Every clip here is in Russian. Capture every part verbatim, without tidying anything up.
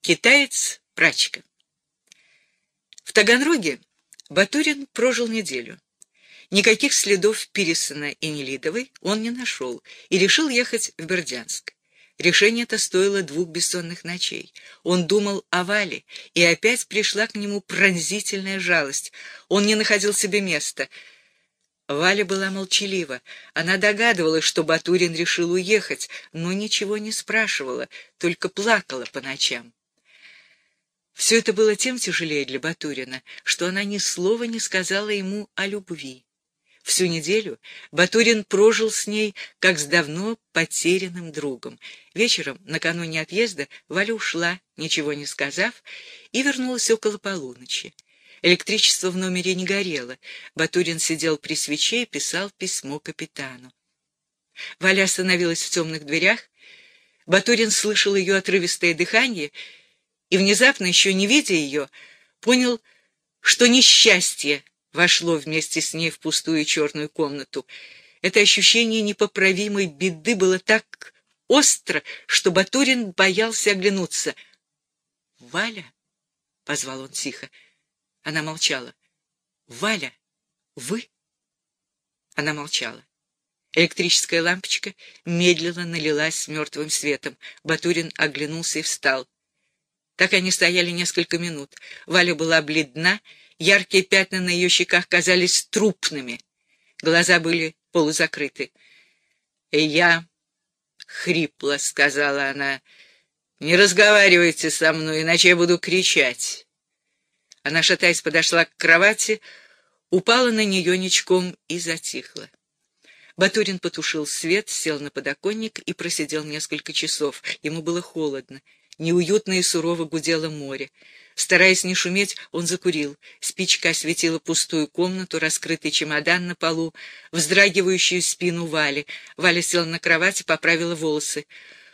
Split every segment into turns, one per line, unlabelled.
Китаец-прачка. В Таганроге Батурин прожил неделю. Никаких следов Пирисона и Нелидовой он не нашел и решил ехать в Бердянск. Решение это стоило двух бессонных ночей. Он думал о Вале, и опять пришла к нему пронзительная жалость. Он не находил себе места. Валя была молчалива. Она догадывалась, что Батурин решил уехать, но ничего не спрашивала, только плакала по ночам. Все это было тем тяжелее для Батурина, что она ни слова не сказала ему о любви. Всю неделю Батурин прожил с ней, как с давно потерянным другом. Вечером, накануне отъезда, Валя ушла, ничего не сказав, и вернулась около полуночи. Электричество в номере не горело. Батурин сидел при свече и писал письмо капитану. Валя остановилась в темных дверях. Батурин слышал ее отрывистое дыхание и, внезапно, еще не видя ее, понял, что несчастье вошло вместе с ней в пустую черную комнату. Это ощущение непоправимой беды было так остро, что Батурин боялся оглянуться. «Валя?» — позвал он тихо. Она молчала. «Валя, вы?» Она молчала. Электрическая лампочка медленно налилась мертвым светом. Батурин оглянулся и встал. Так они стояли несколько минут. Валя была бледна, яркие пятна на ее щеках казались трупными. Глаза были полузакрыты. «Я...» — хрипло сказала она. «Не разговаривайте со мной, иначе я буду кричать». Она, шатаясь, подошла к кровати, упала на нее ничком и затихла. Батурин потушил свет, сел на подоконник и просидел несколько часов. Ему было холодно. Неуютно и сурово гудело море. Стараясь не шуметь, он закурил. Спичка осветила пустую комнату, раскрытый чемодан на полу, вздрагивающую спину Вали. Валя села на кровать и поправила волосы.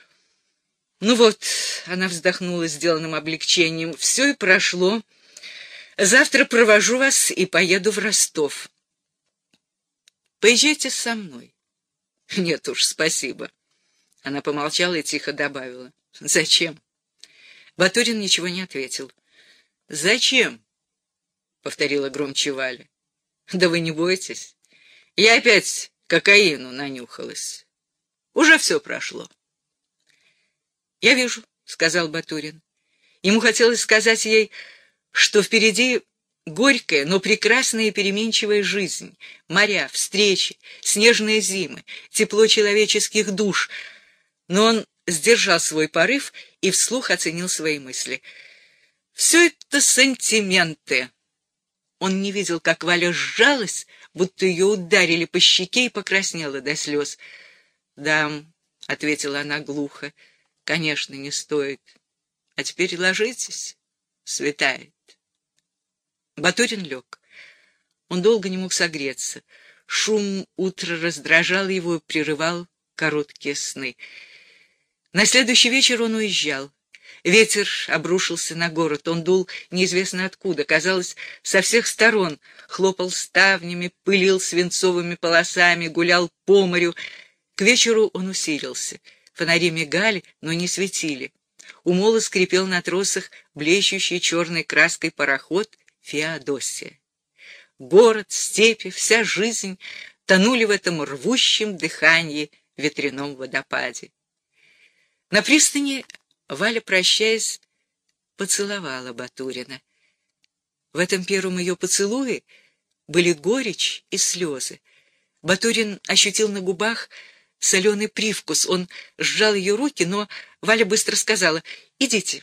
«Ну вот», — она вздохнула сделанным облегчением, — «все и прошло. Завтра провожу вас и поеду в Ростов. Поезжайте со мной». «Нет уж, спасибо». Она помолчала и тихо добавила. «Зачем?» Батурин ничего не ответил. «Зачем?» — повторила громче Валя. «Да вы не бойтесь. Я опять кокаину нанюхалась. Уже все прошло». «Я вижу», — сказал Батурин. Ему хотелось сказать ей, что впереди горькая, но прекрасная и переменчивая жизнь, моря, встречи, снежные зимы, тепло человеческих душ. Но он сдержал свой порыв и вслух оценил свои мысли. «Все это сантименты». Он не видел, как Валя сжалась, будто ее ударили по щеке, и покраснела до слез. «Да», — ответила она глухо, — «конечно, не стоит. А теперь ложитесь, светает». Батурин лег. Он долго не мог согреться. Шум утра раздражал его и прерывал короткие сны. На следующий вечер он уезжал. Ветер обрушился на город. Он дул неизвестно откуда, казалось, со всех сторон. Хлопал ставнями, пылил свинцовыми полосами, гулял по морю. К вечеру он усилился. Фонари мигали, но не светили. У мола скрипел на тросах блещущий черной краской пароход «Феодосия». Город, степи, вся жизнь тонули в этом рвущем дыхании ветряном водопаде. На пристани Валя, прощаясь, поцеловала Батурина. В этом первом ее поцелуе были горечь и слезы. Батурин ощутил на губах соленый привкус. Он сжал ее руки, но Валя быстро сказала: «Идите».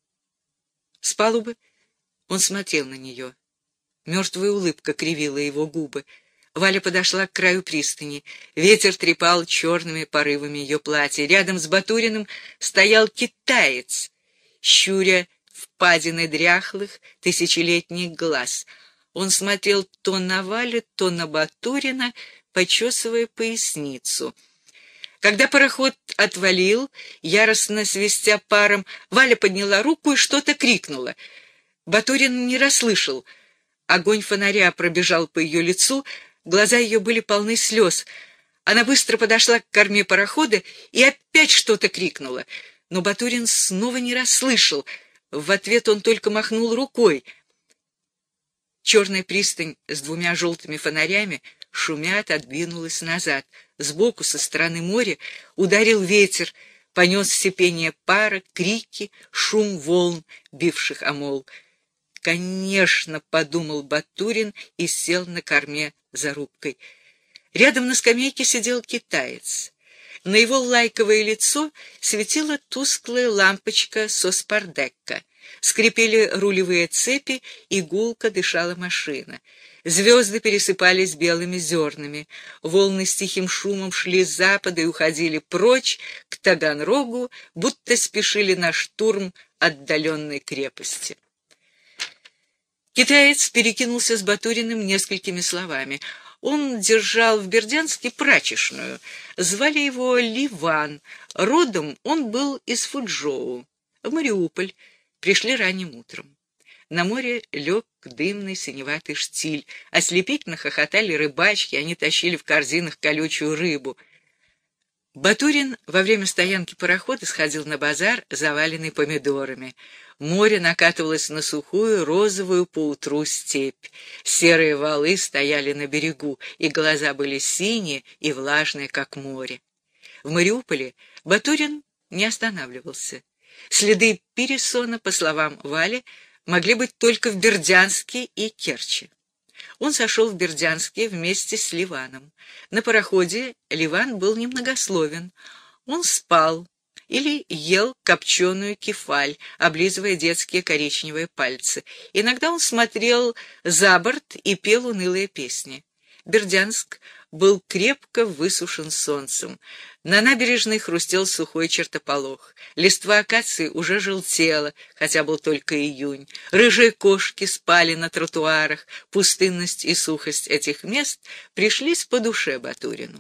С палубы он смотрел на нее. Мертвая улыбка кривила его губы. Валя подошла к краю пристани. Ветер трепал черными порывами ее платья. Рядом с Батуриным стоял китаец, щуря впадины дряхлых тысячелетних глаз. Он смотрел то на Валю, то на Батурина, почесывая поясницу. Когда пароход отвалил, яростно свистя паром, Валя подняла руку и что-то крикнула. Батурин не расслышал. Огонь фонаря пробежал по ее лицу, глаза ее были полны слез. Она быстро подошла к корме парохода и опять что-то крикнула. Но Батурин снова не расслышал. В ответ он только махнул рукой. Черная пристань с двумя желтыми фонарями, шумя, отодвинулась назад. Сбоку, со стороны моря, ударил ветер, понес сипение пара, крики, шум волн, бивших о мол. «Конечно», — подумал Батурин и сел на корме за рубкой. Рядом на скамейке сидел китаец. На его лайковое лицо светила тусклая лампочка со спардекка. Скрипели рулевые цепи, и гулко дышала машина. Звезды пересыпались белыми зернами. Волны с тихим шумом шли с запада и уходили прочь к Таганрогу, будто спешили на штурм отдаленной крепости. Китаец перекинулся с Батуриным несколькими словами. Он держал в Бердянске прачечную. Звали его Ливан. Родом он был из Фуджоу. В Мариуполь пришли ранним утром. На море лег дымный синеватый штиль. Ослепительно хохотали рыбачки, они тащили в корзинах колючую рыбу. Батурин во время стоянки парохода сходил на базар, заваленный помидорами. Море накатывалось на сухую, розовую поутру степь. Серые валы стояли на берегу, и глаза были синие и влажные, как море. В Мариуполе Батурин не останавливался. Следы Пиресона, по словам Вали, могли быть только в Бердянске и Керчи. Он сошел в Бердянске вместе с Ливаном. На пароходе Ливан был немногословен. Он спал или ел копченую кефаль, облизывая детские коричневые пальцы. Иногда он смотрел за борт и пел унылые песни. Бердянск был крепко высушен солнцем. На набережной хрустел сухой чертополох. Листва акации уже желтела, хотя был только июнь. Рыжие кошки спали на тротуарах. Пустынность и сухость этих мест пришлись по душе Батурину.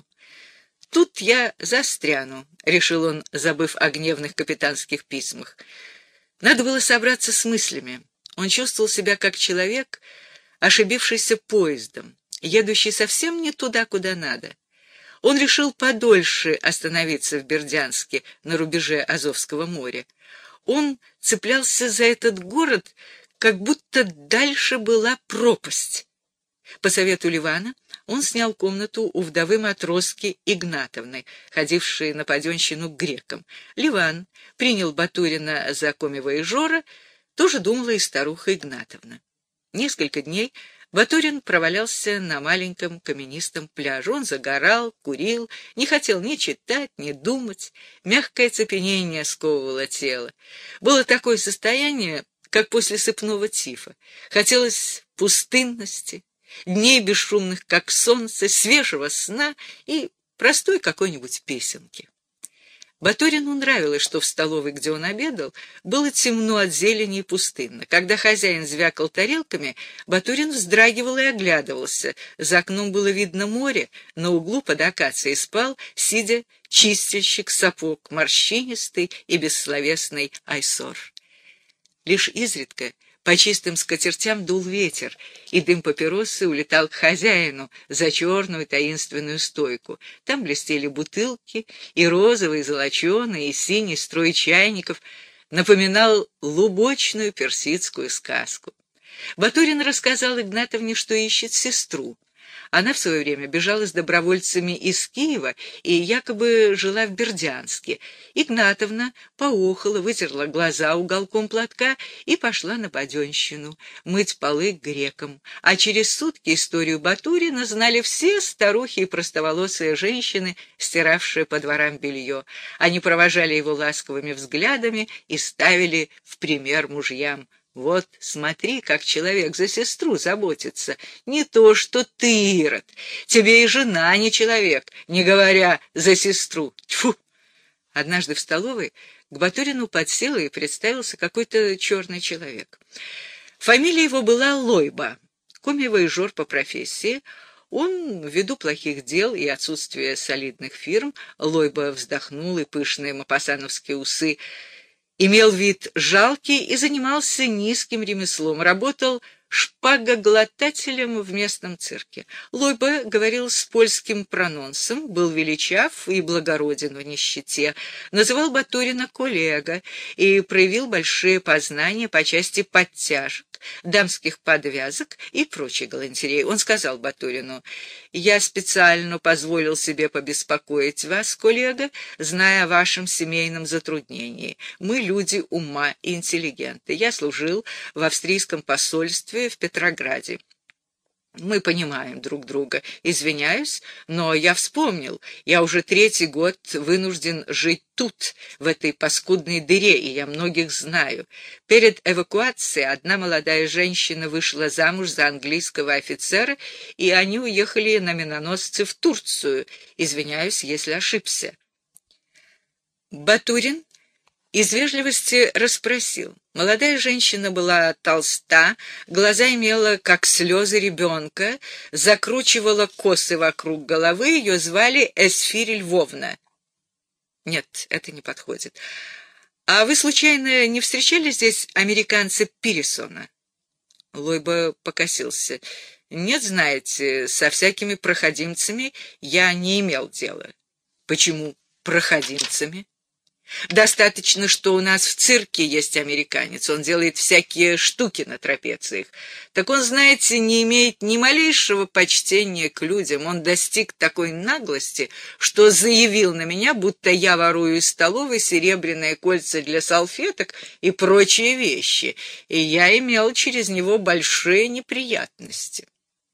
«Тут я застряну», — решил он, забыв о гневных капитанских письмах. Надо было собраться с мыслями. Он чувствовал себя как человек, ошибившийся поездом, едущий совсем не туда, куда надо. Он решил подольше остановиться в Бердянске, на рубеже Азовского моря. Он цеплялся за этот город, как будто дальше была пропасть. По совету Ливана он снял комнату у вдовы матроски Игнатовны, ходившей на паденщину к грекам. Ливан принял Батурина за коммивояжера, тоже думала и старуха Игнатовна. Несколько дней Батурин провалялся на маленьком каменистом пляже. Он загорал, курил, не хотел ни читать, ни думать. Мягкое цепенение сковывало тело. Было такое состояние, как после сыпного тифа. Хотелось пустынности, дней бесшумных, как солнце, свежего сна и простой какой-нибудь песенки. Батурину нравилось, что в столовой, где он обедал, было темно от зелени и пустынно. Когда хозяин звякал тарелками, Батурин вздрагивал и оглядывался. За окном было видно море, на углу под акацией спал, сидя, чистильщик сапог, морщинистый и бессловесный айсор. Лишь изредка по чистым скатертям дул ветер, и дым папиросы улетал к хозяину за черную таинственную стойку. Там блестели бутылки, и розовый, и золоченый, и синий строй чайников напоминал лубочную персидскую сказку. Батурин рассказал Игнатовне, что ищет сестру. Она в свое время бежала с добровольцами из Киева и якобы жила в Бердянске. Игнатовна поохала, вытерла глаза уголком платка и пошла на паденщину, мыть полы к грекам. А через сутки историю Батурина знали все старухи и простоволосые женщины, стиравшие по дворам белье. Они провожали его ласковыми взглядами и ставили в пример мужьям. Вот, смотри, как человек за сестру заботится. Не то, что ты, Ирод. Тебе и жена не человек, не говоря за сестру. Тьфу! Однажды в столовой к Батурину подсел и представился какой-то черный человек. Фамилия его была Лойба. Коммивояжер по профессии. Он, ввиду плохих дел и отсутствия солидных фирм, Лойба вздохнул, и пышные мапасановские усы имел вид жалкий и занимался низким ремеслом, работал шпагоглотателем в местном цирке. Лойбе говорил с польским прононсом, был величав и благороден в нищете, называл Батурина коллега и проявил большие познания по части подтяжек, дамских подвязок и прочей галантереи. Он сказал Батурину: «Я специально позволил себе побеспокоить вас, коллега, зная о вашем семейном затруднении. Мы люди ума и интеллигенты. Я служил в австрийском посольстве в Петрограде. Мы понимаем друг друга. Извиняюсь, но я вспомнил. Я уже третий год вынужден жить тут, в этой паскудной дыре, и я многих знаю. Перед эвакуацией одна молодая женщина вышла замуж за английского офицера, и они уехали на миноносце в Турцию. Извиняюсь, если ошибся». Батурин из вежливости расспросил. Молодая женщина была толста, глаза имела, как слезы ребенка, закручивала косы вокруг головы, ее звали Эсфирь Львовна. Нет, это не подходит. А вы, случайно, не встречали здесь американца Пирисона? Лойбе покосился. Нет, знаете, со всякими проходимцами я не имел дела. Почему проходимцами? Достаточно, что у нас в цирке есть американец, он делает всякие штуки на трапециях. Так он, знаете, не имеет ни малейшего почтения к людям. Он достиг такой наглости, что заявил на меня, будто я ворую из столовой серебряные кольца для салфеток и прочие вещи, и я имел через него большие неприятности.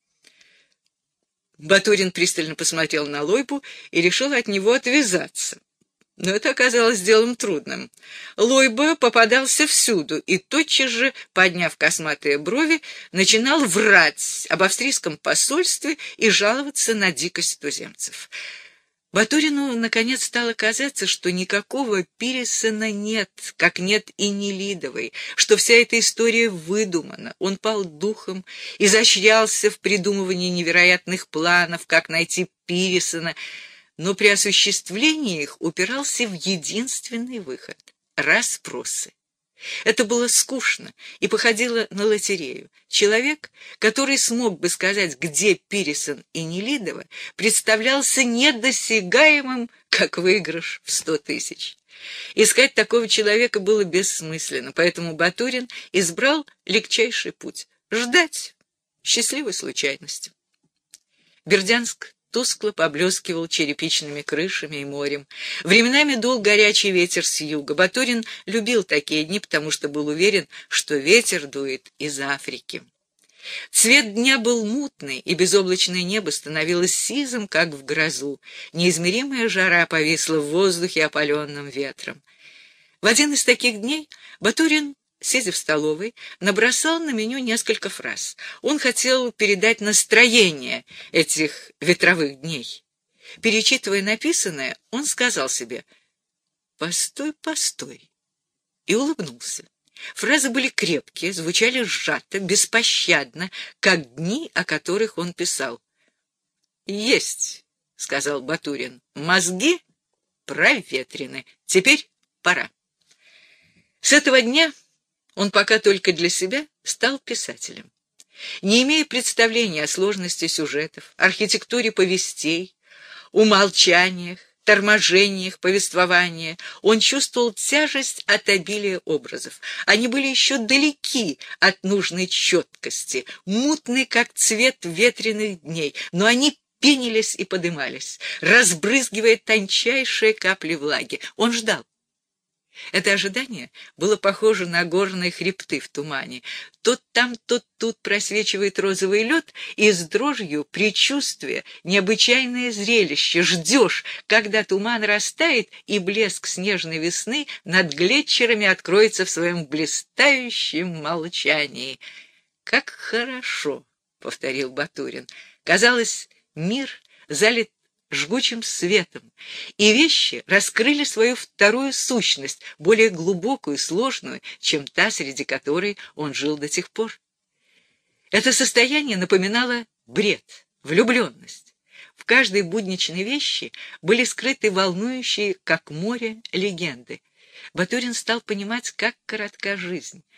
Батурин пристально посмотрел на Лойбу и решил от него отвязаться. Но это оказалось делом трудным. Лойбе попадался всюду и тотчас же, подняв косматые брови, начинал врать об австрийском посольстве и жаловаться на дикость туземцев. Батурину, наконец, стало казаться, что никакого Пирисона нет, как нет и Нелидовой, что вся эта история выдумана. Он пал духом, изощрялся в придумывании невероятных планов, как найти Пирисона, но при осуществлении их упирался в единственный выход — расспросы. Это было скучно и походило на лотерею. Человек, который смог бы сказать, где Пирисон и Нелидова, представлялся недосягаемым, как выигрыш в сто тысяч. Искать такого человека было бессмысленно, поэтому Батурин избрал легчайший путь — ждать счастливой случайности. Бердянск тускло поблескивал черепичными крышами и морем. Временами дул горячий ветер с юга. Батурин любил такие дни, потому что был уверен, что ветер дует из Африки. Цвет дня был мутный, и безоблачное небо становилось сизым, как в грозу. Неизмеримая жара повисла в воздухе опаленным ветром. В один из таких дней Батурин, сидя в столовой, набросал на меню несколько фраз. Он хотел передать настроение этих ветровых дней. Перечитывая написанное, он сказал себе: «Постой, постой», и улыбнулся. Фразы были крепкие, звучали сжато, беспощадно, как дни, о которых он писал. «Есть», — сказал Батурин, — «мозги проветрены. Теперь пора». С этого дня он пока только для себя стал писателем. Не имея представления о сложности сюжетов, архитектуре повестей, умолчаниях, торможениях повествования, он чувствовал тяжесть от обилия образов. Они были еще далеки от нужной четкости, мутны, как цвет ветреных дней, но они пенились и подымались, разбрызгивая тончайшие капли влаги. Он ждал. Это ожидание было похоже на горные хребты в тумане. То там, то тут просвечивает розовый лед, и с дрожью предчувствия необычайное зрелище. Ждешь, когда туман растает, и блеск снежной весны над глетчерами откроется в своем блистающем молчании. «Как хорошо!» — повторил Батурин. Казалось, мир залит жгучим светом, и вещи раскрыли свою вторую сущность, более глубокую и сложную, чем та, среди которой он жил до сих пор. Это состояние напоминало бред, влюбленность. В каждой будничной вещи были скрыты волнующие, как море, легенды. Батурин стал понимать, как коротка жизнь.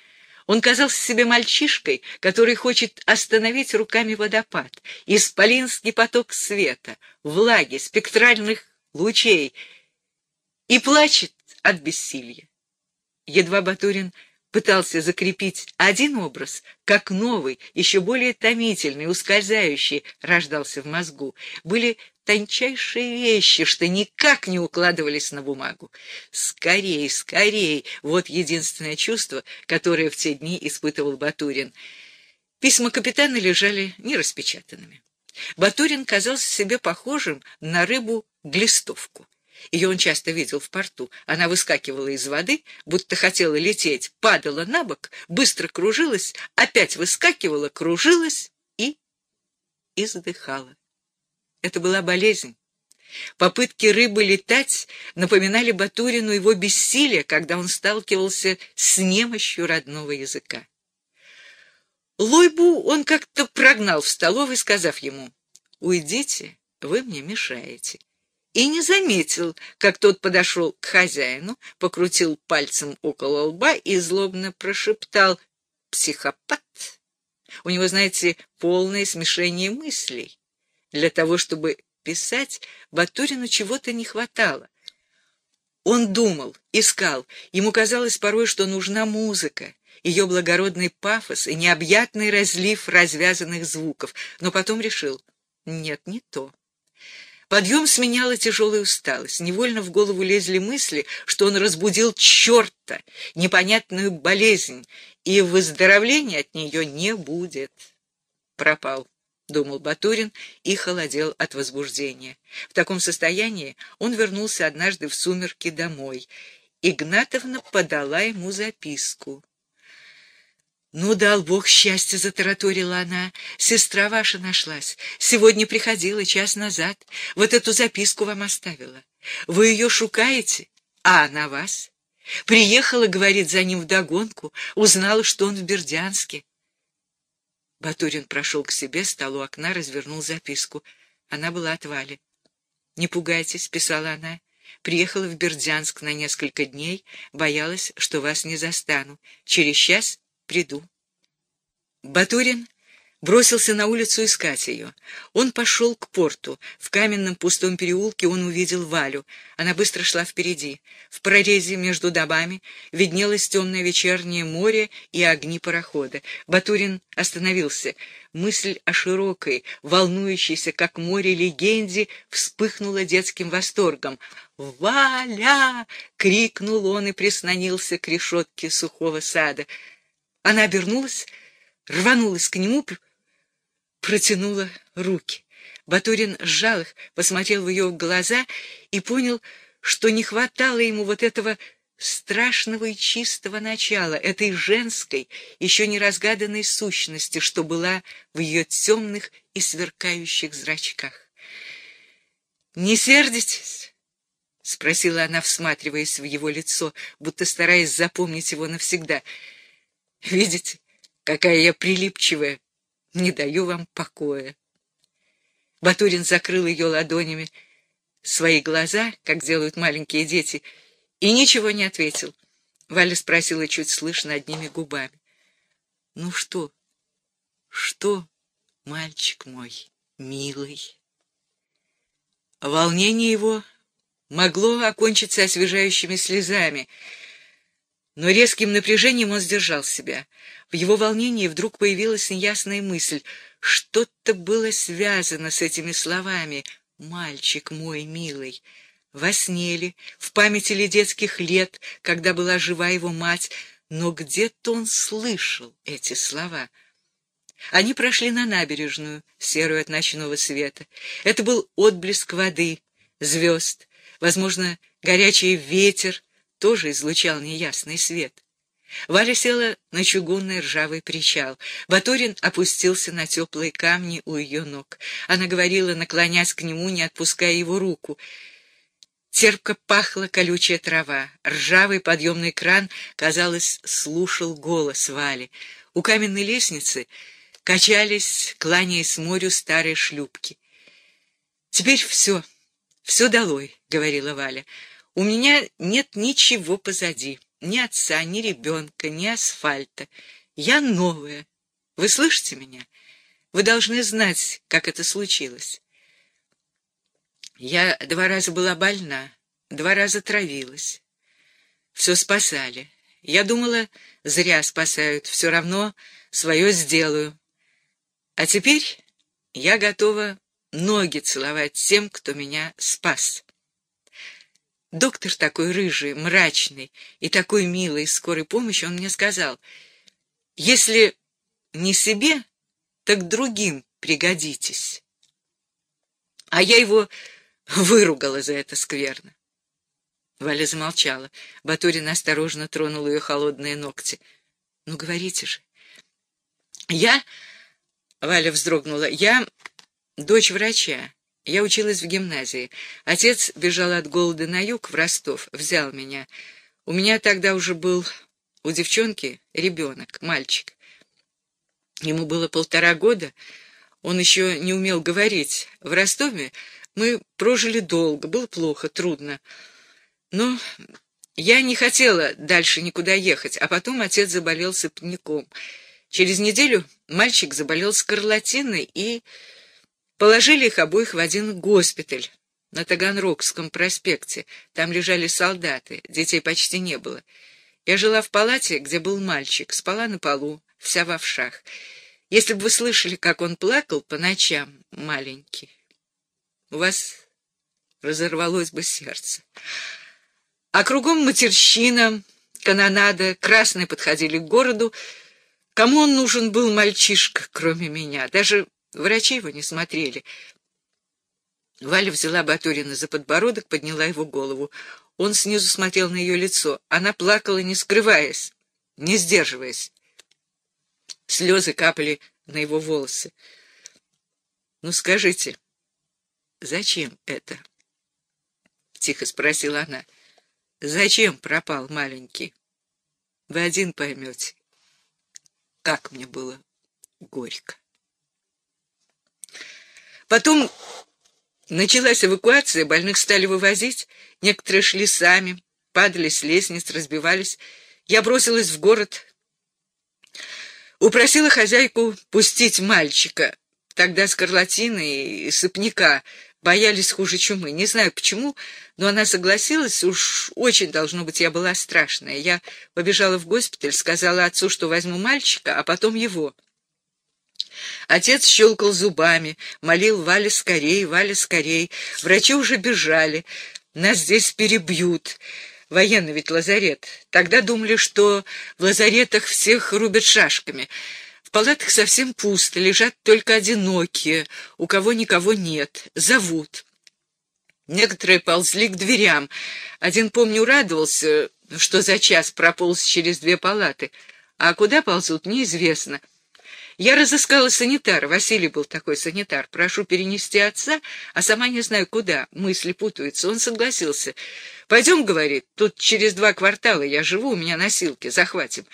Он казался себе мальчишкой, который хочет остановить руками водопад, исполинский поток света, влаги, спектральных лучей, и плачет от бессилия. Едва Батурин пытался закрепить один образ, как новый, еще более томительный, ускользающий, рождался в мозгу. Были тончайшие вещи, что никак не укладывались на бумагу. Скорей, скорей! Вот единственное чувство, которое в те дни испытывал Батурин. Письма капитана лежали нераспечатанными. Батурин казался себе похожим на рыбу-глистовку. Ее он часто видел в порту. Она выскакивала из воды, будто хотела лететь, падала на бок, быстро кружилась, опять выскакивала, кружилась и издыхала. Это была болезнь. Попытки рыбы летать напоминали Батурину его бессилие, когда он сталкивался с немощью родного языка. Лойбу он как-то прогнал в столовой, сказав ему: «Уйдите, вы мне мешаете». И не заметил, как тот подошел к хозяину, покрутил пальцем около лба и злобно прошептал: «Психопат! У него, знаете, полное смешение мыслей. Для того, чтобы писать, Батурину чего-то не хватало. Он думал, искал, ему казалось порой, что нужна музыка, ее благородный пафос и необъятный разлив развязанных звуков, но потом решил: нет, не то. Подъем сменяла тяжелая усталость. Невольно в голову лезли мысли, что он разбудил черта, непонятную болезнь, и выздоровления от нее не будет. Пропал, думал Батурин и холодел от возбуждения. В таком состоянии он вернулся однажды в сумерки домой. Игнатовна подала ему записку. «Ну, дал Бог счастья», — затараторила она. «Сестра ваша нашлась. Сегодня приходила час назад. Вот эту записку вам оставила. Вы ее шукаете, а она вас. Приехала, говорит, за ним вдогонку, узнала, что он в Бердянске». Батурин прошел к себе, стал у окна, развернул записку. Она была от Вали. «Не пугайтесь», — писала она. «Приехала в Бердянск на несколько дней, боялась, что вас не застану. Через час приду». Батурин бросился на улицу искать ее. Он пошел к порту. В каменном пустом переулке он увидел Валю. Она быстро шла впереди. В прорезе между домами виднелось темное вечернее море и огни парохода. Батурин остановился. Мысль о широкой, волнующейся, как море, легенде вспыхнула детским восторгом. «Валя!» — крикнул он и прислонился к решетке сухого сада. Она обернулась, рванулась к нему, протянула руки. Батурин сжал их, посмотрел в ее глаза и понял, что не хватало ему вот этого страшного и чистого начала, этой женской, еще не разгаданной сущности, что была в ее темных и сверкающих зрачках. «Не сердитесь?» — спросила она, всматриваясь в его лицо, будто стараясь запомнить его навсегда. «Видите, какая я прилипчивая, не даю вам покоя». Батурин закрыл ее ладонями свои глаза, как делают маленькие дети, и ничего не ответил. Валя спросила чуть слышно одними губами: «Ну что, что, мальчик мой, милый?» Волнение его могло окончиться освежающими слезами, но резким напряжением он сдержал себя. В его волнении вдруг появилась неясная мысль. Что-то было связано с этими словами «мальчик мой милый». Во сне ли, в памяти ли детских лет, когда была жива его мать, но где-то он слышал эти слова. Они прошли на набережную, серую от ночного света. Это был отблеск воды, звезд, возможно, горячий ветер тоже излучал неясный свет. Валя села на чугунный ржавый причал. Батурин опустился на теплые камни у ее ног. Она говорила, наклонясь к нему, не отпуская его руку. Терпко пахла колючая трава. Ржавый подъемный кран, казалось, слушал голос Вали. У каменной лестницы качались, кланяясь морю, старые шлюпки. «Теперь все, все долой», — говорила Валя. «У меня нет ничего позади, ни отца, ни ребенка, ни асфальта. Я новая. Вы слышите меня? Вы должны знать, как это случилось. Я два раза была больна, два раза травилась. Все спасали. Я думала, зря спасают, все равно свое сделаю. А теперь я готова ноги целовать тем, кто меня спас. Доктор такой рыжий, мрачный и такой милый из скорой помощи, он мне сказал, если не себе, так другим пригодитесь. А я его выругала за это скверно. Валя замолчала. Батурин осторожно тронул ее холодные ногти. — Ну, говорите же. — Я... — Валя вздрогнула. — Я дочь врача. Я училась в гимназии. Отец бежал от голода на юг, в Ростов, взял меня. У меня тогда уже был у девчонки ребенок, мальчик. Ему было полтора года. Он еще не умел говорить. В Ростове мы прожили долго, было плохо, трудно. Но я не хотела дальше никуда ехать, а потом отец заболел сыпняком. Через неделю мальчик заболел скарлатиной, и положили их обоих в один госпиталь на Таганрогском проспекте. Там лежали солдаты, детей почти не было. Я жила в палате, где был мальчик, спала на полу, вся в овшах. Если бы вы слышали, как он плакал по ночам, маленький, у вас разорвалось бы сердце. А кругом матерщина, канонада, красные подходили к городу. Кому он нужен был, мальчишка, кроме меня? Даже врачи его не смотрели. Валя взяла Батурина за подбородок, подняла его голову. Он снизу смотрел на ее лицо. Она плакала, не скрываясь, не сдерживаясь. Слезы капали на его волосы. — Ну, скажите, зачем это? — тихо спросила она. — Зачем пропал маленький? Вы один поймете, как мне было горько. Потом началась эвакуация, больных стали вывозить, некоторые шли сами, падали с лестниц, разбивались. Я бросилась в город, упросила хозяйку пустить мальчика. Тогда скарлатины и сыпняка боялись хуже чумы. Не знаю почему, но она согласилась. Уж очень, должно быть, я была страшная. Я побежала в госпиталь, сказала отцу, что возьму мальчика, а потом его. Отец щелкал зубами, молил: Валя, скорей, Валя, скорей. Врачи уже бежали. Нас здесь перебьют. Военный ведь лазарет. Тогда думали, что в лазаретах всех рубят шашками. В палатах совсем пусто, лежат только одинокие, у кого никого нет. Зовут. Некоторые ползли к дверям. Один, помню, радовался, что за час прополз через две палаты. А куда ползут, неизвестно. Я разыскала санитара, Василий был такой санитар. Прошу перенести отца, а сама не знаю куда, мысли путаются. Он согласился. Пойдем, говорит, тут через два квартала я живу, у меня носилки, захватим.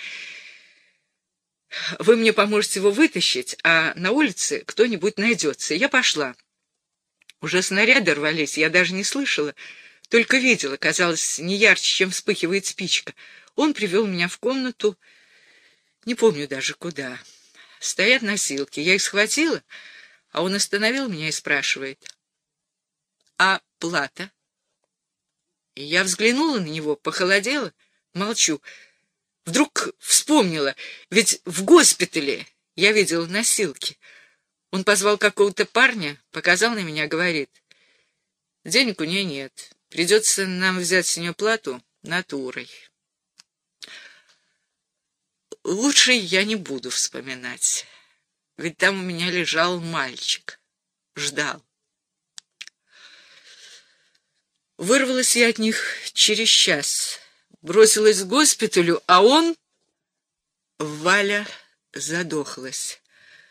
Вы мне поможете его вытащить, а на улице кто-нибудь найдется. Я пошла. Уже снаряды рвались, я даже не слышала, только видела, казалось, не ярче, чем вспыхивает спичка. Он привел меня в комнату, не помню даже куда. Стоят носилки. Я их схватила, а он остановил меня и спрашивает: «А плата?» И я взглянула на него, похолодела, молчу. Вдруг вспомнила, ведь в госпитале я видела носилки. Он позвал какого-то парня, показал на меня, говорит: «Денег у нее нет, придется нам взять с нее плату натурой». Лучше я не буду вспоминать, ведь там у меня лежал мальчик, ждал. Вырвалась я от них через час, бросилась к госпиталю, а он... Валя задохлась.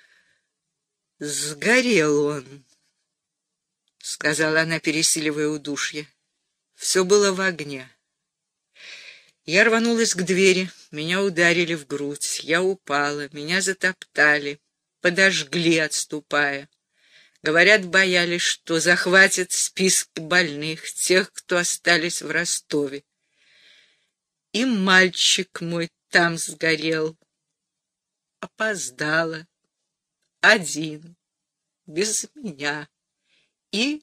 «Сгорел он», — сказала она, пересиливая удушье. Все было в огне. Я рванулась к двери, меня ударили в грудь, я упала, меня затоптали, подожгли, отступая. Говорят, боялись, что захватят списки больных, тех, кто остались в Ростове. И мальчик мой там сгорел. опоздала, один, без меня, и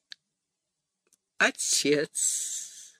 отец.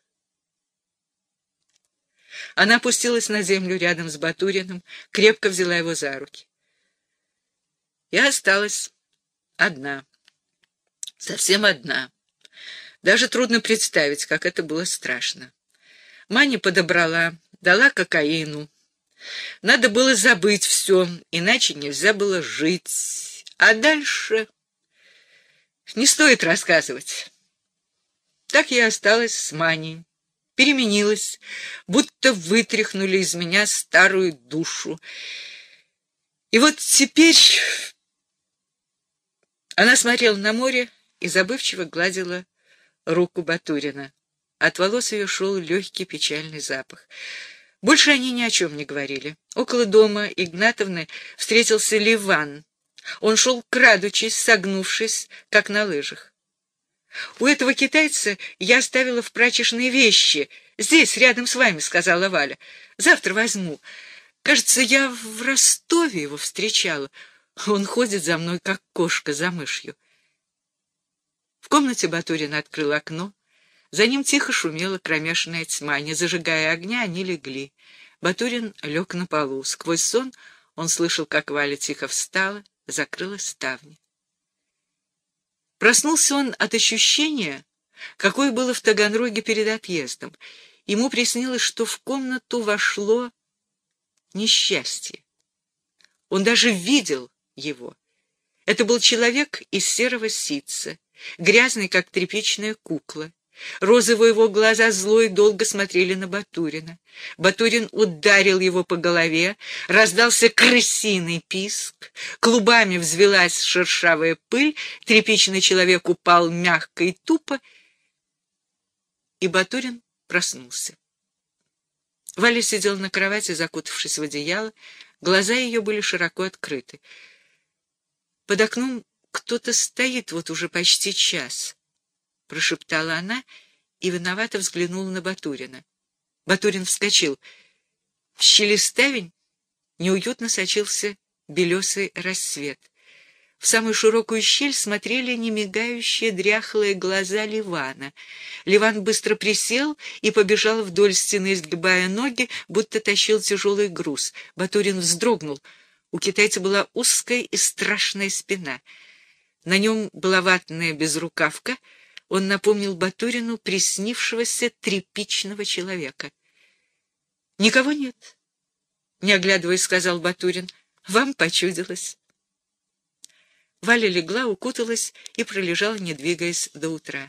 Она опустилась на землю рядом с Батуриным, крепко взяла его за руки. Я осталась одна, совсем одна. Даже трудно представить, как это было страшно. Маня подобрала, дала кокаину. Надо было забыть все, иначе нельзя было жить. А дальше не стоит рассказывать. Так я осталась с Маней, переменилась, будто вытряхнули из меня старую душу. И вот теперь она смотрела на море и забывчиво гладила руку Батурина. От волос ее шел легкий печальный запах. Больше они ни о чем не говорили. Около дома Игнатовны встретился Ливан. Он шел крадучись, согнувшись, как на лыжах. «У этого китайца я оставила в прачечной вещи. Здесь, рядом с вами», — сказала Валя. «Завтра возьму. Кажется, я в Ростове его встречала. Он ходит за мной, как кошка за мышью». В комнате Батурин открыл окно. За ним тихо шумела кромешная тьма. Не зажигая огня, они легли. Батурин лег на полу. Сквозь сон он слышал, как Валя тихо встала, закрыла ставни. Проснулся он от ощущения, какое было в Таганроге перед отъездом. Ему приснилось, что в комнату вошло несчастье. Он даже видел его. Это был человек из серого ситца, грязный, как тряпичная кукла. Розовые его глаза зло и долго смотрели на Батурина. Батурин ударил его по голове, раздался крысиный писк, клубами взвелась шершавая пыль, тряпичный человек упал мягко и тупо, и Батурин проснулся. Валя сидела на кровати, закутавшись в одеяло, глаза ее были широко открыты. Под окном кто-то стоит вот уже почти час, — прошептала она и виновато взглянула на Батурина. Батурин вскочил. В щели ставень неуютно сочился белесый рассвет. В самую широкую щель смотрели немигающие дряхлые глаза Ливана. Ливан быстро присел и побежал вдоль стены, сгибая ноги, будто тащил тяжелый груз. Батурин вздрогнул. У китайца была узкая и страшная спина. На нем была ватная безрукавка. Он напомнил Батурину приснившегося тряпичного человека. — Никого нет, — не оглядываясь, сказал Батурин. — Вам почудилось. Валя легла, укуталась и пролежала, не двигаясь, до утра.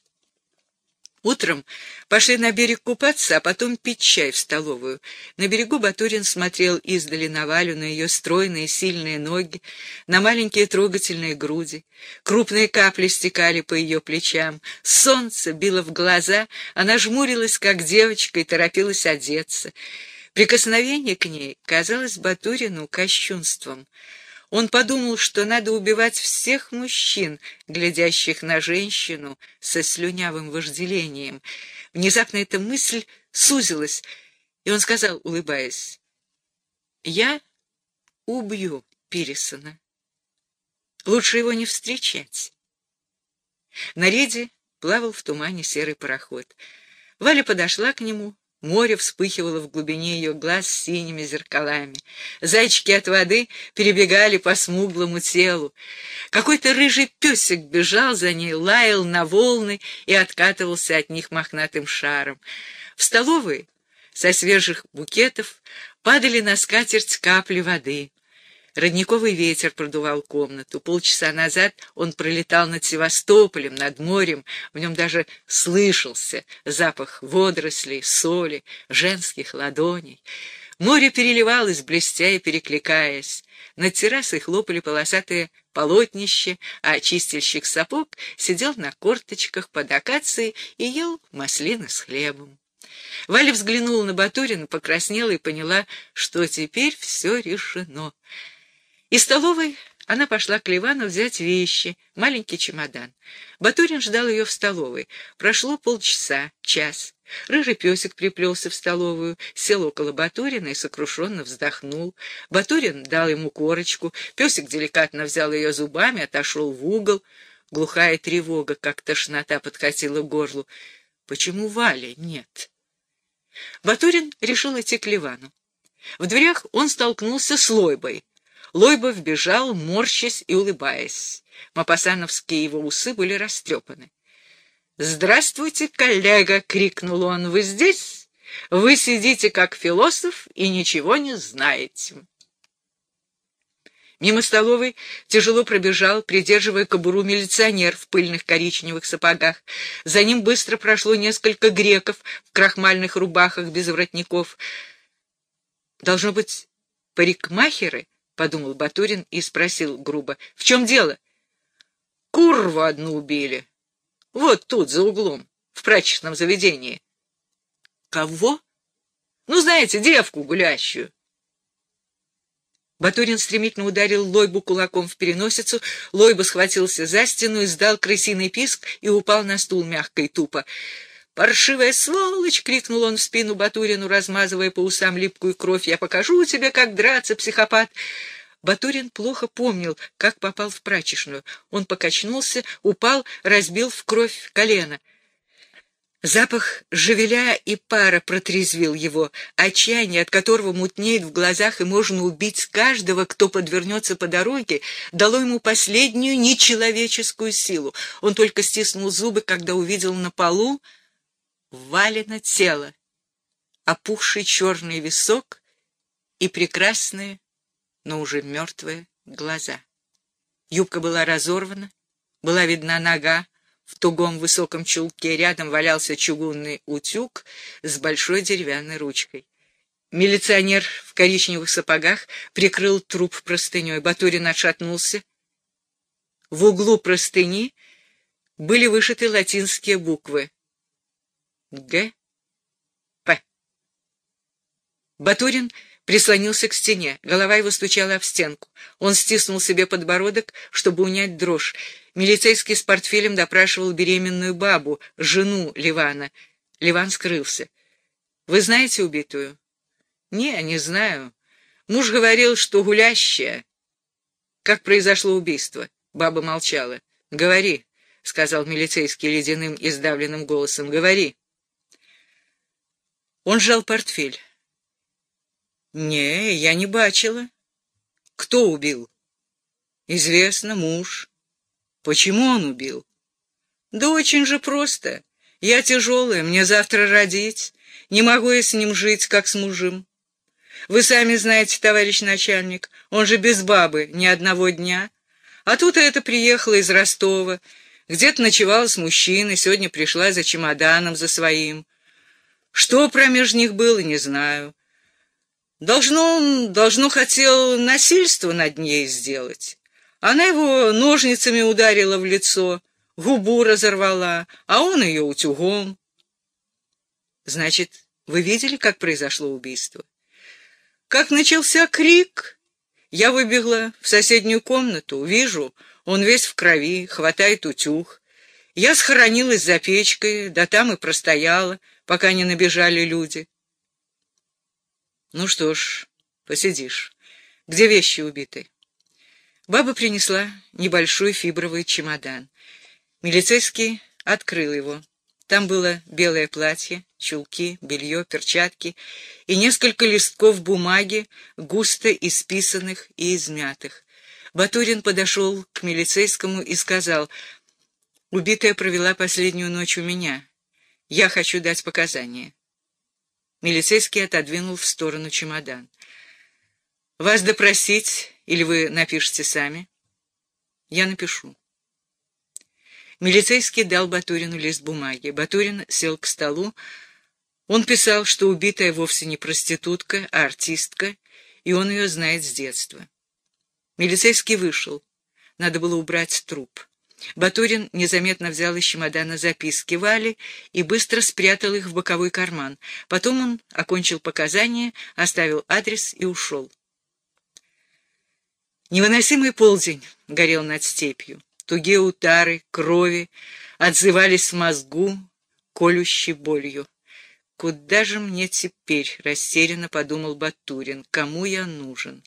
Утром пошли на берег купаться, а потом пить чай в столовую. На берегу Батурин смотрел издали на Валю, на ее стройные сильные ноги, на маленькие трогательные груди. Крупные капли стекали по ее плечам. Солнце било в глаза, она жмурилась, как девочка, и торопилась одеться. Прикосновение к ней казалось Батурину кощунством. Он подумал, что надо убивать всех мужчин, глядящих на женщину со слюнявым вожделением. Внезапно эта мысль сузилась, и он сказал, улыбаясь: «Я убью Пирисона. Лучше его не встречать». На рейде плавал в тумане серый пароход. Валя подошла к нему. Море вспыхивало в глубине ее глаз синими зеркалами. Зайчики от воды перебегали по смуглому телу. Какой-то рыжий песик бежал за ней, лаял на волны и откатывался от них мохнатым шаром. В столовой со свежих букетов падали на скатерть капли воды. Родниковый ветер продувал комнату. Полчаса назад он пролетал над Севастополем, над морем. В нем даже слышался запах водорослей, соли, женских ладоней. Море переливалось, блестя и перекликаясь. Над террасой хлопали полосатые полотнища, а чистильщик сапог сидел на корточках под акацией и ел маслины с хлебом. Валя взглянула на Батурина, покраснела и поняла, что теперь все решено. Из столовой Она пошла к Ливану взять вещи, маленький чемодан. Батурин ждал ее в столовой. Прошло полчаса, час. Рыжий песик приплелся в столовую, сел около Батурина и сокрушенно вздохнул. Батурин дал ему корочку. Песик деликатно взял ее зубами, отошел в угол. Глухая тревога, как тошнота, подкатила к горлу. Почему Вали нет? Батурин решил идти к Ливану. В дверях он столкнулся с Лойбой. Лойба вбежал, морщась и улыбаясь. Мопассановские его усы были растрепаны. «Здравствуйте, коллега!» — крикнул он. «Вы здесь? Вы сидите как философ и ничего не знаете». Мимо столовой тяжело пробежал, придерживая кобуру, милиционер в пыльных коричневых сапогах. За ним быстро прошло несколько греков в крахмальных рубахах без воротников. «Должно быть, парикмахеры?» — подумал Батурин и спросил грубо. — В чем дело? — Курву одну убили. Вот тут, за углом, в прачечном заведении. — Кого? — Ну, знаете, девку гулящую. Батурин стремительно ударил Лойбу кулаком в переносицу. Лойба схватился за стену, издал крысиный писк и упал на стул мягко и тупо. «Паршивая сволочь!» — крикнул он в спину Батурину, размазывая по усам липкую кровь. «Я покажу тебе, как драться, психопат!» Батурин плохо помнил, как попал в прачечную. Он покачнулся, упал, разбил в кровь колено. Запах жевеля и пара протрезвил его. Отчаяние, от которого мутнеет в глазах и можно убить каждого, кто подвернется по дороге, дало ему последнюю нечеловеческую силу. Он только стиснул зубы, когда увидел на полу Валино тело, опухший черный висок и прекрасные, но уже мертвые глаза. Юбка была разорвана, была видна нога в тугом высоком чулке, рядом валялся чугунный утюг с большой деревянной ручкой. Милиционер в коричневых сапогах прикрыл труп простыней. Батурин отшатнулся. В углу простыни были вышиты латинские буквы Г. П. Батурин прислонился к стене. Голова его стучала об стенку. Он стиснул себе подбородок, чтобы унять дрожь. Милицейский с портфелем допрашивал беременную бабу, жену Ливана. Ливан скрылся. — Вы знаете убитую? — Не, не знаю. Муж говорил, что гулящая. — Как произошло убийство? Баба молчала. — Говори, — сказал милицейский ледяным и сдавленным голосом. — Говори. Он сжал портфель. — Не, я не бачила. — Кто убил? — Известно, муж. — Почему он убил? — Да очень же просто. Я тяжелая, мне завтра родить. Не могу я с ним жить, как с мужем. Вы сами знаете, товарищ начальник, он же без бабы ни одного дня. А тут эта приехала из Ростова, где-то ночевала с мужчиной, сегодня пришла за чемоданом, за своим. Что промеж них было, не знаю. Должно, он, должно хотел насильство над ней сделать. Она его ножницами ударила в лицо, губу разорвала, а он ее утюгом. Значит, вы видели, как произошло убийство? Как начался крик, я выбегла в соседнюю комнату, вижу, он весь в крови, хватает утюг. Я схоронилась за печкой, да там и простояла, пока не набежали люди. Ну что ж, посидишь. Где вещи убиты? Баба принесла небольшой фибровый чемодан. Милицейский открыл его. Там было белое платье, чулки, белье, перчатки и несколько листков бумаги, густо исписанных и измятых. Батурин подошел к милицейскому и сказал: «Убитая провела последнюю ночь у меня. Я хочу дать показания». Милицейский отодвинул в сторону чемодан. «Вас допросить, или вы напишете сами?» «Я напишу». Милицейский дал Батурину лист бумаги. Батурин сел к столу. Он писал, что убитая вовсе не проститутка, а артистка, и он ее знает с детства. Милицейский вышел. Надо было убрать труп. Батурин незаметно взял из чемодана записки Вали и быстро спрятал их в боковой карман. Потом он окончил показания, оставил адрес и ушел. Невыносимый полдень горел над степью. Тугие удары крови отзывались в мозгу колющей болью. «Куда же мне теперь?» — растерянно подумал Батурин. «Кому я нужен?»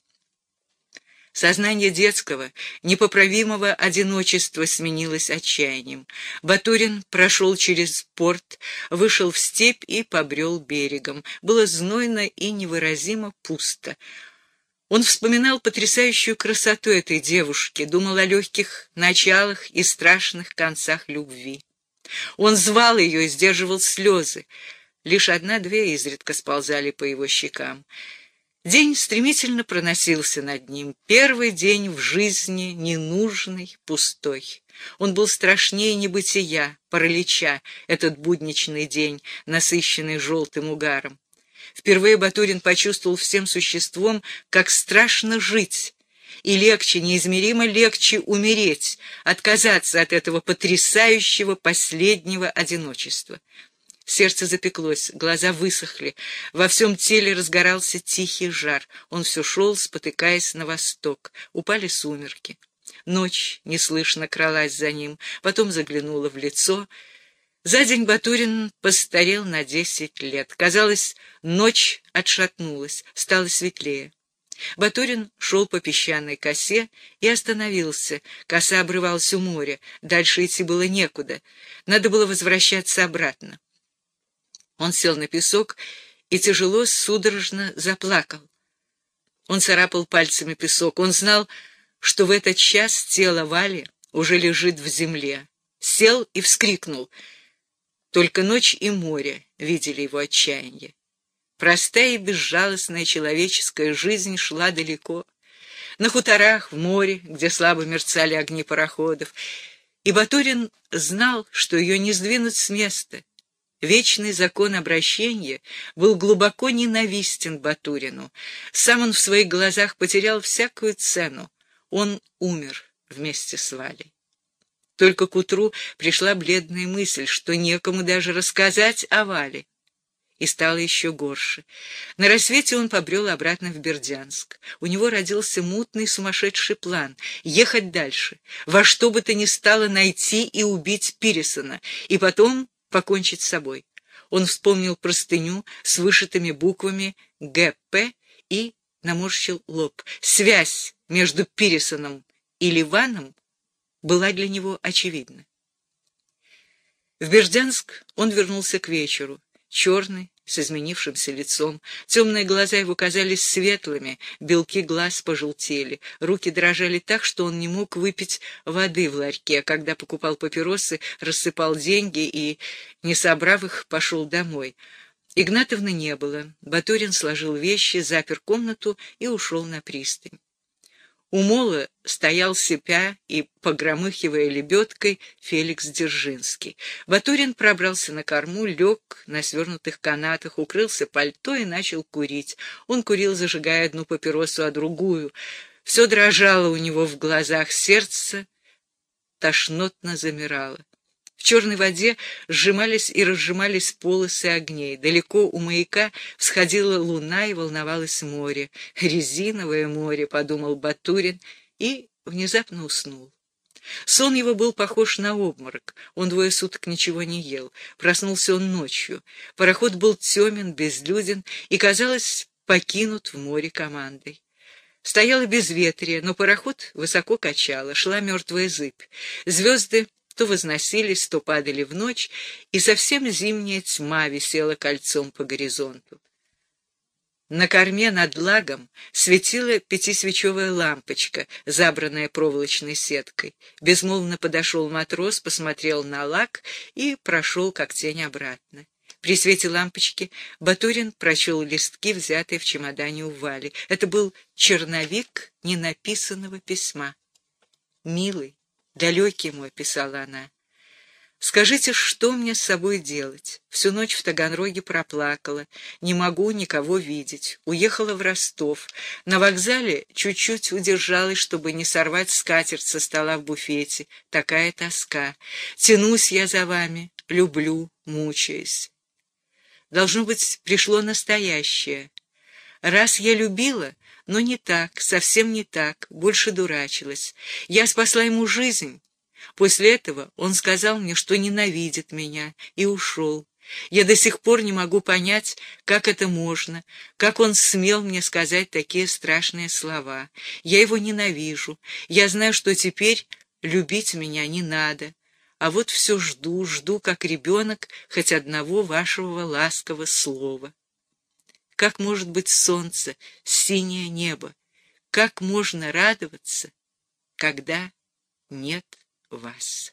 Сознание детского, непоправимого одиночества сменилось отчаянием. Батурин прошел через порт, вышел в степь и побрел берегом. Было знойно и невыразимо пусто. Он вспоминал потрясающую красоту этой девушки, думал о легких началах и страшных концах любви. Он звал ее и сдерживал слезы. Лишь одна-две изредка сползали по его щекам. День стремительно проносился над ним. Первый день в жизни ненужный, пустой. Он был страшнее небытия, паралича, этот будничный день, насыщенный желтым угаром. Впервые Батурин почувствовал всем существом, как страшно жить, и легче, неизмеримо легче умереть, отказаться от этого потрясающего последнего одиночества. Сердце запеклось, глаза высохли, во всем теле разгорался тихий жар. Он все шел, спотыкаясь на восток. Упали сумерки. Ночь неслышно кралась за ним, потом заглянула в лицо. За день Батурин постарел на десять лет. Казалось, ночь отшатнулась, стало светлее. Батурин шел по песчаной косе и остановился. Коса обрывалась у моря, дальше идти было некуда. Надо было возвращаться обратно. Он сел на песок и тяжело, судорожно заплакал. Он царапал пальцами песок. Он знал, что в этот час тело Вали уже лежит в земле. Сел и вскрикнул. Только ночь и море видели его отчаяние. Простая и безжалостная человеческая жизнь шла далеко. На хуторах, в море, где слабо мерцали огни пароходов. И Батурин знал, что ее не сдвинуть с места. Вечный закон обращения был глубоко ненавистен Батурину. Сам он в своих глазах потерял всякую цену. Он умер вместе с Валей. Только к утру пришла бледная мысль, что некому даже рассказать о Вале. И стало еще горше. На рассвете он побрел обратно в Бердянск. У него родился мутный сумасшедший план — ехать дальше, во что бы то ни стало найти и убить Пиресона, и потом покончить с собой. Он вспомнил простыню с вышитыми буквами Г П и наморщил лоб. Связь между Пиресоном и Ливаном была для него очевидна. В Бердянск он вернулся к вечеру, черный, с изменившимся лицом. Темные глаза его казались светлыми, белки глаз пожелтели, руки дрожали так, что он не мог выпить воды в ларьке, а когда покупал папиросы, рассыпал деньги и, не собрав их, пошел домой. Игнатовны не было. Батурин сложил вещи, запер комнату и ушел на пристань. У мола стоял, сипя и погромыхивая лебедкой, Феликс Дзержинский. Батурин пробрался на корму, лег на свернутых канатах, укрылся пальто и начал курить. Он курил, зажигая одну папиросу, а другую. Все дрожало у него в глазах, сердце тошнотно замирало. В черной воде сжимались и разжимались полосы огней. Далеко у маяка всходила луна и волновалось море. «Резиновое море», — подумал Батурин и внезапно уснул. Сон его был похож на обморок. Он двое суток ничего не ел. Проснулся он ночью. Пароход был темен, безлюден и, казалось, покинут в море командой. Стояло безветрие, но пароход высоко качало, шла мертвая зыбь. Звезды то возносились, то падали в ночь, и совсем зимняя тьма висела кольцом по горизонту. На корме над лагом светила пятисвечевая лампочка, забранная проволочной сеткой. Безмолвно подошел матрос, посмотрел на лаг и прошел, как тень, обратно. При свете лампочки Батурин прочел листки, взятые в чемодане у Вали. Это был черновик ненаписанного письма. «Милый, далекий мой», — писала она, — «скажите, что мне с собой делать? Всю ночь в Таганроге проплакала, не могу никого видеть. Уехала в Ростов. На вокзале чуть-чуть удержалась, чтобы не сорвать скатерть со стола в буфете. Такая тоска. Тянусь я за вами, люблю, мучаясь. Должно быть, пришло настоящее. Раз я любила, но не так, совсем не так, больше дурачилась. Я спасла ему жизнь. После этого он сказал мне, что ненавидит меня, и ушел. Я до сих пор не могу понять, как это можно, как он смел мне сказать такие страшные слова. Я его ненавижу. Я знаю, что теперь любить меня не надо. А вот все жду, жду, как ребенок, хоть одного вашего ласкового слова. Как может быть солнце, синее небо? Как можно радоваться, когда нет вас?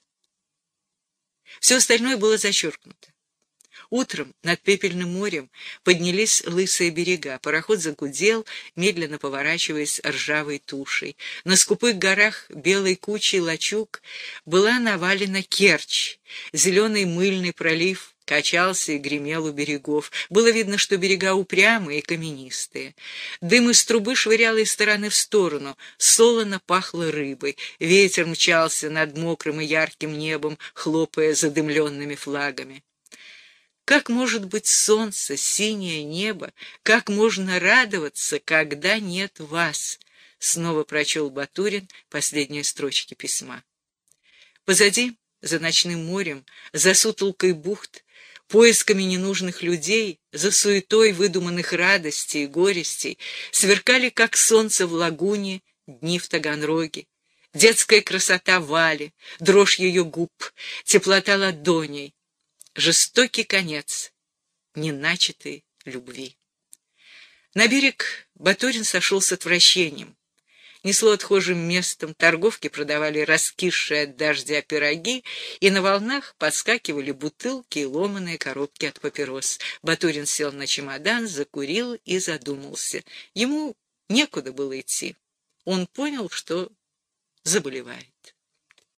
Все остальное было зачеркнуто. Утром над Пепельным морем поднялись лысые берега. Пароход загудел, медленно поворачиваясь ржавой тушей. На скупых горах белой кучей лачуг была навалена Керчь. Зеленый мыльный пролив качался и гремел у берегов. Было видно, что берега упрямые и каменистые. Дым из трубы швырял из стороны в сторону. Солоно пахло рыбой. Ветер мчался над мокрым и ярким небом, хлопая задымленными флагами. Как может быть солнце, синее небо? Как можно радоваться, когда нет вас? Снова прочел Батурин последние строчки письма. Позади, за ночным морем, за сутолкой бухт, поисками ненужных людей, за суетой выдуманных радостей и горестей, сверкали, как солнце в лагуне, дни в Таганроге. Детская красота Вали, дрожь ее губ, теплота ладоней, жестокий конец неначатой любви. На берег Батурин сошел с отвращением. Несло отхожим местом, торговки продавали раскисшие от дождя пироги, и на волнах подскакивали бутылки и ломаные коробки от папирос. Батурин сел на чемодан, закурил и задумался. Ему некуда было идти. Он понял, что заболевает.